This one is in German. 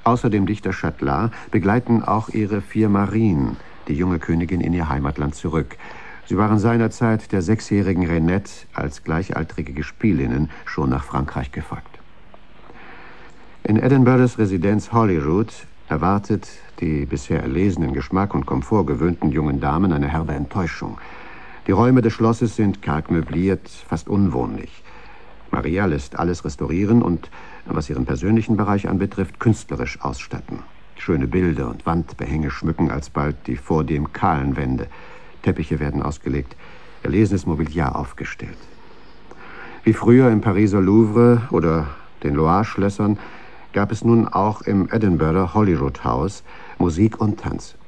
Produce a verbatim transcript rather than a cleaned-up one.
Außer dem Dichter Chatelard begleiten auch ihre vier Marien die junge Königin in ihr Heimatland zurück. Sie waren seinerzeit der sechsjährigen Renette als gleichaltrige Gespielinnen schon nach Frankreich gefolgt. In Edinburghs Residenz Holyrood erwartet die bisher erlesenen Geschmack und Komfort gewöhnten jungen Damen eine herbe Enttäuschung. Die Räume des Schlosses sind karg möbliert, fast unwohnlich. Maria lässt alles restaurieren und, was ihren persönlichen Bereich anbetrifft, künstlerisch ausstatten. Schöne Bilder und Wandbehänge schmücken alsbald die vordem kahlen Wände. Teppiche werden ausgelegt, erlesenes Mobiliar aufgestellt. Wie früher im Pariser Louvre oder den Loire-Schlössern gab es nun auch im Edinburgher Holyrood House Musik und Tanz.